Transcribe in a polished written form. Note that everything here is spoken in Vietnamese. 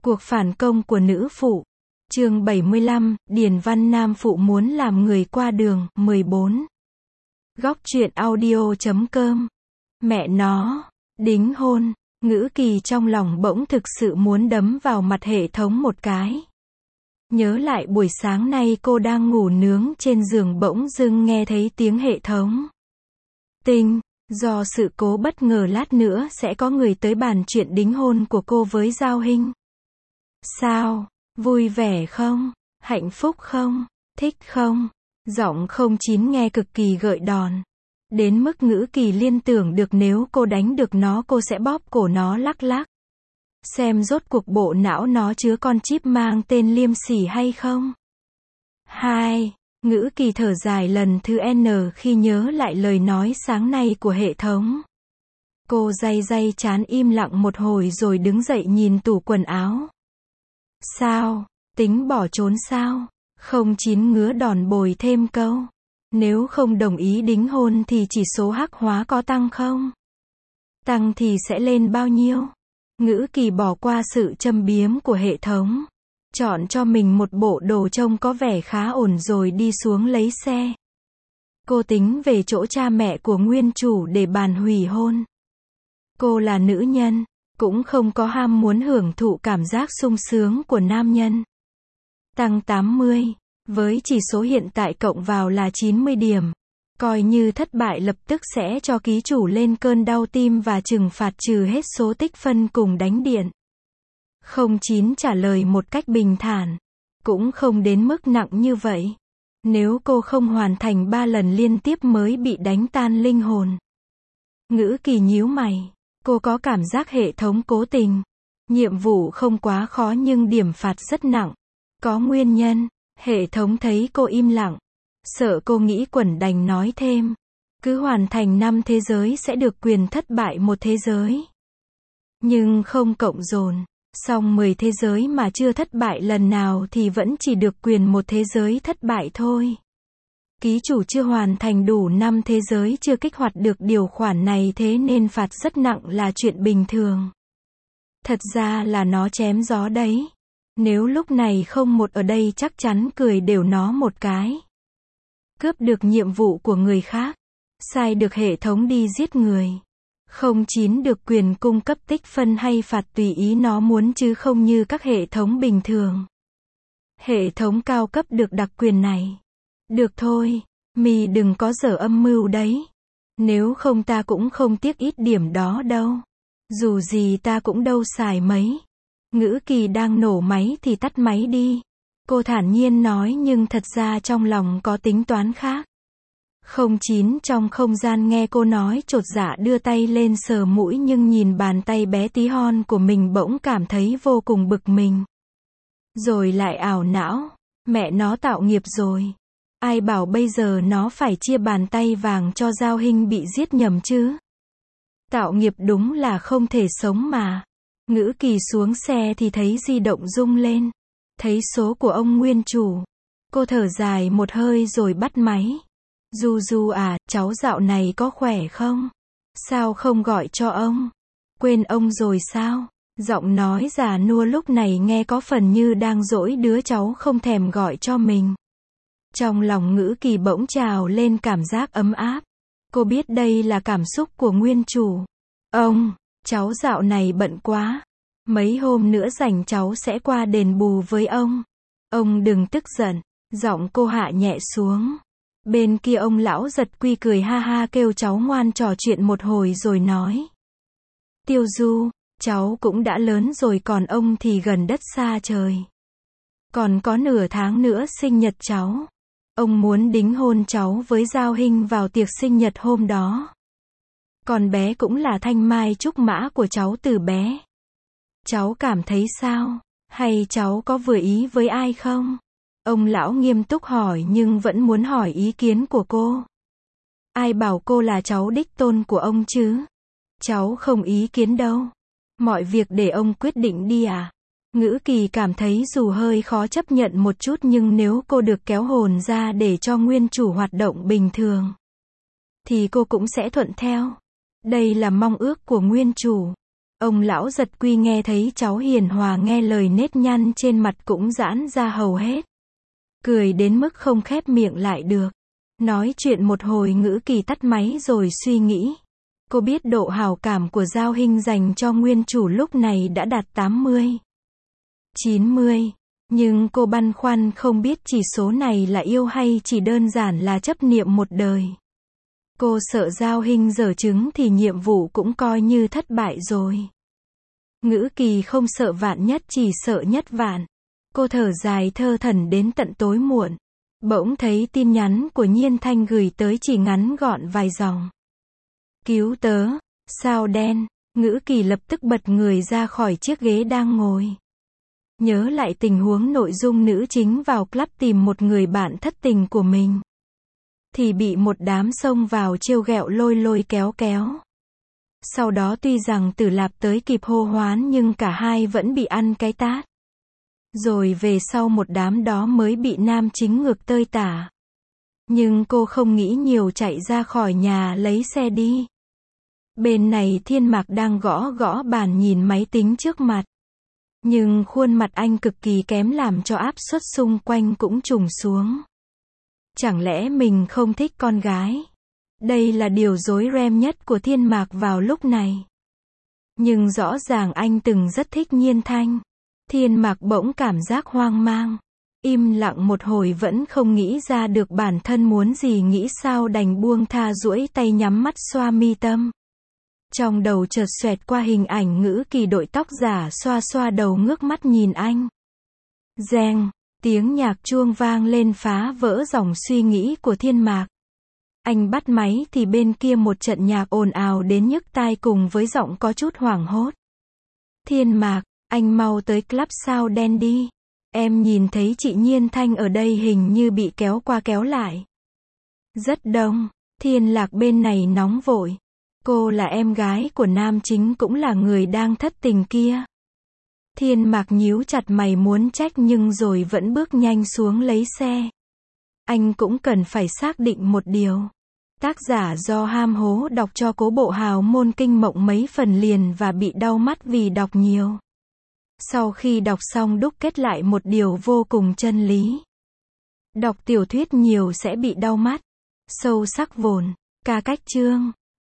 Cuộc phản công của nữ phụ. Chương 75, Điền Văn Nam phụ muốn làm người qua đường, 14. Góc truyện audio.com. Mẹ nó, đính hôn, Ngữ Kỳ trong lòng bỗng thực sự muốn đấm vào mặt hệ thống một cái. Nhớ lại buổi sáng nay cô đang ngủ nướng trên giường bỗng dưng nghe thấy tiếng hệ thống. Tinh, do sự cố bất ngờ lát nữa sẽ có người tới bàn chuyện đính hôn của cô với Giao Hinh. Sao? Vui vẻ không? Hạnh phúc không? Thích không? Giọng 09 nghe cực kỳ gợi đòn. Đến mức Ngữ Kỳ liên tưởng được nếu cô đánh được nó cô sẽ bóp cổ nó lắc lắc. Xem rốt cuộc bộ não nó chứa con chip mang tên Liêm Sỉ hay không? 2. Ngữ Kỳ thở dài lần thứ N khi nhớ lại lời nói sáng nay của hệ thống. Cô day chán im lặng một hồi rồi đứng dậy nhìn tủ quần áo. Sao? Tính bỏ trốn sao? 09 ngứa đòn bồi thêm câu. Nếu không đồng ý đính hôn thì chỉ số hắc hóa có tăng không? Tăng thì sẽ lên bao nhiêu? Ngữ Kỳ bỏ qua sự châm biếm của hệ thống. Chọn cho mình một bộ đồ trông có vẻ khá ổn rồi đi xuống lấy xe. Cô tính về chỗ cha mẹ của nguyên chủ để bàn hủy hôn. Cô là nữ nhân, cũng không có ham muốn hưởng thụ cảm giác sung sướng của nam nhân. Tăng 80, với chỉ số hiện tại cộng vào là 90 điểm. Coi như thất bại lập tức sẽ cho ký chủ lên cơn đau tim và trừng phạt trừ hết số tích phân cùng đánh điện. 09 trả lời một cách bình thản. Cũng không đến mức nặng như vậy. Nếu cô không hoàn thành 3 lần liên tiếp mới bị đánh tan linh hồn. Ngữ Kỳ nhíu mày. Cô có cảm giác hệ thống cố tình. Nhiệm vụ không quá khó nhưng điểm phạt rất nặng. Có nguyên nhân. Hệ thống thấy cô im lặng. Sợ cô nghĩ quẩn đành nói thêm. Cứ hoàn thành 5 thế giới sẽ được quyền thất bại một thế giới. Nhưng không cộng dồn. Xong 10 thế giới mà chưa thất bại lần nào thì vẫn chỉ được quyền một thế giới thất bại thôi. Ký chủ chưa hoàn thành đủ 5 thế giới chưa kích hoạt được điều khoản này thế nên phạt rất nặng là chuyện bình thường. Thật ra là nó chém gió đấy. Nếu lúc này không một ở đây chắc chắn cười đều nó một cái. Cướp được nhiệm vụ của người khác. Sai được hệ thống đi giết người. 09 được quyền cung cấp tích phân hay phạt tùy ý nó muốn chứ không như các hệ thống bình thường. Hệ thống cao cấp được đặc quyền này. Được thôi, mì đừng có dở âm mưu đấy. Nếu không ta cũng không tiếc ít điểm đó đâu. Dù gì ta cũng đâu xài mấy. Ngữ Kỳ đang nổ máy thì tắt máy đi. Cô thản nhiên nói nhưng thật ra trong lòng có tính toán khác. 09 trong không gian nghe cô nói chột dạ đưa tay lên sờ mũi nhưng nhìn bàn tay bé tí hon của mình bỗng cảm thấy vô cùng bực mình. Rồi lại ảo não. Mẹ nó tạo nghiệp rồi. Ai bảo bây giờ nó phải chia bàn tay vàng cho Giao Hinh bị giết nhầm chứ. Tạo nghiệp đúng là không thể sống mà. Ngữ Kỳ xuống xe thì thấy di động rung lên. Thấy số của ông nguyên chủ. Cô thở dài một hơi rồi bắt máy. Du à, cháu dạo này có khỏe không? Sao không gọi cho ông? Quên ông rồi sao? Giọng nói già nua lúc này nghe có phần như đang dỗi đứa cháu không thèm gọi cho mình. Trong lòng Ngữ Kỳ bỗng trào lên cảm giác ấm áp. Cô biết đây là cảm xúc của nguyên chủ. Ông, cháu dạo này bận quá. Mấy hôm nữa rảnh cháu sẽ qua đền bù với ông. Ông đừng tức giận. Giọng cô hạ nhẹ xuống. Bên kia ông lão giật quy cười ha ha kêu cháu ngoan trò chuyện một hồi rồi nói. Tiêu Du, cháu cũng đã lớn rồi còn ông thì gần đất xa trời. Còn có nửa tháng nữa sinh nhật cháu. Ông muốn đính hôn cháu với Giao Hinh vào tiệc sinh nhật hôm đó. Còn bé cũng là thanh mai trúc mã của cháu từ bé. Cháu cảm thấy sao? Hay cháu có vừa ý với ai không? Ông lão nghiêm túc hỏi nhưng vẫn muốn hỏi ý kiến của cô. Ai bảo cô là cháu đích tôn của ông chứ? Cháu không ý kiến đâu. Mọi việc để ông quyết định đi à? Ngữ Kỳ cảm thấy dù hơi khó chấp nhận một chút nhưng nếu cô được kéo hồn ra để cho nguyên chủ hoạt động bình thường, thì cô cũng sẽ thuận theo. Đây là mong ước của nguyên chủ. Ông lão Giật Quy nghe thấy cháu hiền hòa nghe lời nếp nhăn trên mặt cũng giãn ra hầu hết. Cười đến mức không khép miệng lại được. Nói chuyện một hồi Ngữ Kỳ tắt máy rồi suy nghĩ. Cô biết độ hảo cảm của Giao Hinh dành cho nguyên chủ lúc này đã đạt 80, 90. Nhưng cô băn khoăn không biết chỉ số này là yêu hay chỉ đơn giản là chấp niệm một đời. Cô sợ Giao Hinh dở chứng thì nhiệm vụ cũng coi như thất bại rồi. Ngữ Kỳ không sợ vạn nhất, chỉ sợ nhất vạn. Cô thở dài thơ thẩn đến tận tối muộn. Bỗng thấy tin nhắn của Nhiên Thanh gửi tới, chỉ ngắn gọn vài dòng. Cứu tớ, sao đen. Ngữ Kỳ lập tức bật người ra khỏi chiếc ghế đang ngồi. Nhớ lại tình huống nội dung nữ chính vào club tìm một người bạn thất tình của mình. Thì bị một đám xông vào trêu ghẹo lôi lôi kéo kéo. Sau đó tuy rằng Tử Lạp tới kịp hô hoán nhưng cả hai vẫn bị ăn cái tát. Rồi về sau một đám đó mới bị nam chính ngược tơi tả. Nhưng cô không nghĩ nhiều, chạy ra khỏi nhà lấy xe đi. Bên này Thiên Mạc đang gõ gõ bàn nhìn máy tính trước mặt. Nhưng khuôn mặt anh cực kỳ kém làm cho áp suất xung quanh cũng trùng xuống. Chẳng lẽ mình không thích con gái? Đây là điều rối ren nhất của Thiên Mạc vào lúc này. Nhưng rõ ràng anh từng rất thích Nhiên Thanh. Thiên Mạc bỗng cảm giác hoang mang. Im lặng một hồi vẫn không nghĩ ra được bản thân muốn gì, nghĩ sao đành buông tha, duỗi tay nhắm mắt xoa mi tâm. Trong đầu chợt xoẹt qua hình ảnh Ngữ Kỳ đội tóc giả xoa xoa đầu ngước mắt nhìn anh. Reng, tiếng nhạc chuông vang lên phá vỡ dòng suy nghĩ của Thiên Mạc. Anh bắt máy thì bên kia một trận nhạc ồn ào đến nhức tai cùng với giọng có chút hoảng hốt. Thiên Mạc, anh mau tới club sao đen đi. Em nhìn thấy chị Nhiên Thanh ở đây hình như bị kéo qua kéo lại. Rất đông. Thiên Lạc bên này nóng vội. Cô là em gái của nam chính, cũng là người đang thất tình kia. Thiên Mạc nhíu chặt mày muốn trách nhưng rồi vẫn bước nhanh xuống lấy xe. Anh cũng cần phải xác định một điều. Tác giả do ham hố đọc cho Cố Bộ Hào Môn Kinh Mộng mấy phần liền và bị đau mắt vì đọc nhiều. Sau khi đọc xong đúc kết lại một điều vô cùng chân lý. Đọc tiểu thuyết nhiều sẽ bị đau mắt. Sâu sắc vồn. Ca cách chương.